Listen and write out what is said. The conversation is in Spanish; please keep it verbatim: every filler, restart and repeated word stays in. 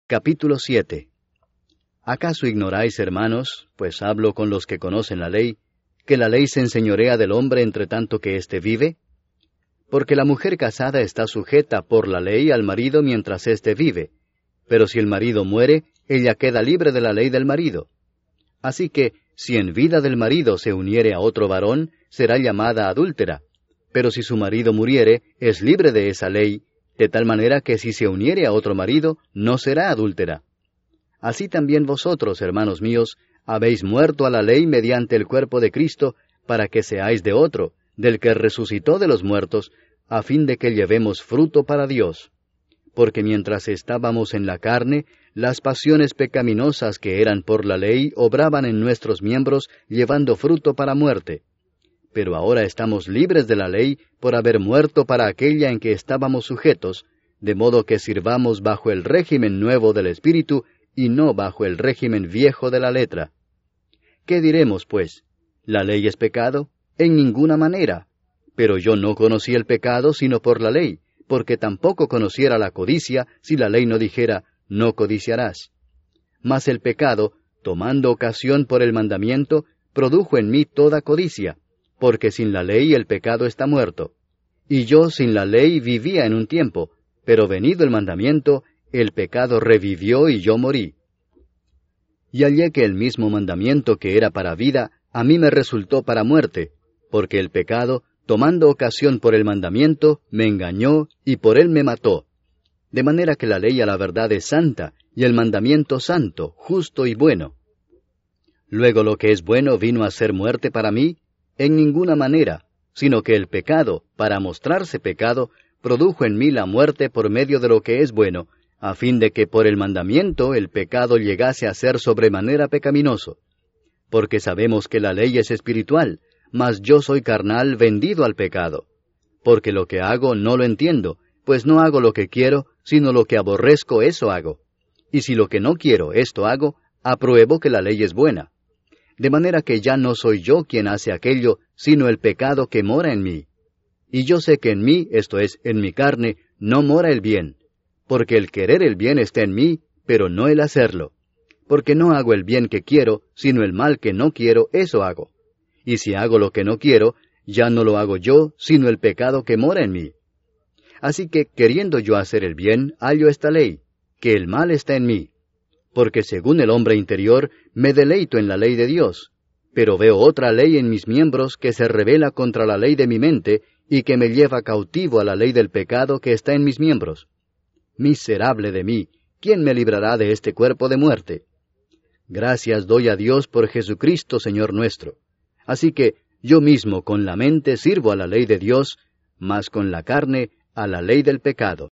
Capítulo siete. ¿Acaso ignoráis, hermanos, pues hablo con los que conocen la ley, que la ley se enseñorea del hombre entre tanto que éste vive? Porque la mujer casada está sujeta por la ley al marido mientras éste vive, pero si el marido muere, ella queda libre de la ley del marido. Así que, si en vida del marido se uniere a otro varón, será llamada adúltera, pero si su marido muriere, es libre de esa ley, de tal manera que si se uniere a otro marido, no será adúltera. Así también vosotros, hermanos míos, habéis muerto a la ley mediante el cuerpo de Cristo, para que seáis de otro, del que resucitó de los muertos, a fin de que llevemos fruto para Dios. Porque mientras estábamos en la carne, las pasiones pecaminosas que eran por la ley obraban en nuestros miembros, llevando fruto para muerte. Pero ahora estamos libres de la ley por haber muerto para aquella en que estábamos sujetos, de modo que sirvamos bajo el régimen nuevo del Espíritu y no bajo el régimen viejo de la letra. ¿Qué diremos, pues? ¿La ley es pecado? En ninguna manera. Pero yo no conocí el pecado sino por la ley, porque tampoco conociera la codicia si la ley no dijera, no codiciarás. Mas el pecado, tomando ocasión por el mandamiento, produjo en mí toda codicia, porque sin la ley el pecado está muerto. Y yo sin la ley vivía en un tiempo, pero venido el mandamiento, el pecado revivió y yo morí. Y hallé que el mismo mandamiento que era para vida, a mí me resultó para muerte, porque el pecado, tomando ocasión por el mandamiento, me engañó y por él me mató. De manera que la ley a la verdad es santa, y el mandamiento santo, justo y bueno. Luego lo que es bueno vino a ser muerte para mí, en ninguna manera, sino que el pecado, para mostrarse pecado, produjo en mí la muerte por medio de lo que es bueno, a fin de que por el mandamiento el pecado llegase a ser sobremanera pecaminoso. Porque sabemos que la ley es espiritual, mas yo soy carnal vendido al pecado. Porque lo que hago no lo entiendo, pues no hago lo que quiero, sino lo que aborrezco eso hago. Y si lo que no quiero esto hago, apruebo que la ley es buena. De manera que ya no soy yo quien hace aquello, sino el pecado que mora en mí. Y yo sé que en mí, esto es, en mi carne, no mora el bien. Porque el querer el bien está en mí, pero no el hacerlo. Porque no hago el bien que quiero, sino el mal que no quiero, eso hago. Y si hago lo que no quiero, ya no lo hago yo, sino el pecado que mora en mí. Así que, queriendo yo hacer el bien, hallo esta ley, que el mal está en mí. Porque según el hombre interior, me deleito en la ley de Dios, pero veo otra ley en mis miembros que se rebela contra la ley de mi mente y que me lleva cautivo a la ley del pecado que está en mis miembros. Miserable de mí, ¿quién me librará de este cuerpo de muerte? Gracias doy a Dios por Jesucristo, Señor nuestro. Así que yo mismo con la mente sirvo a la ley de Dios, mas con la carne a la ley del pecado.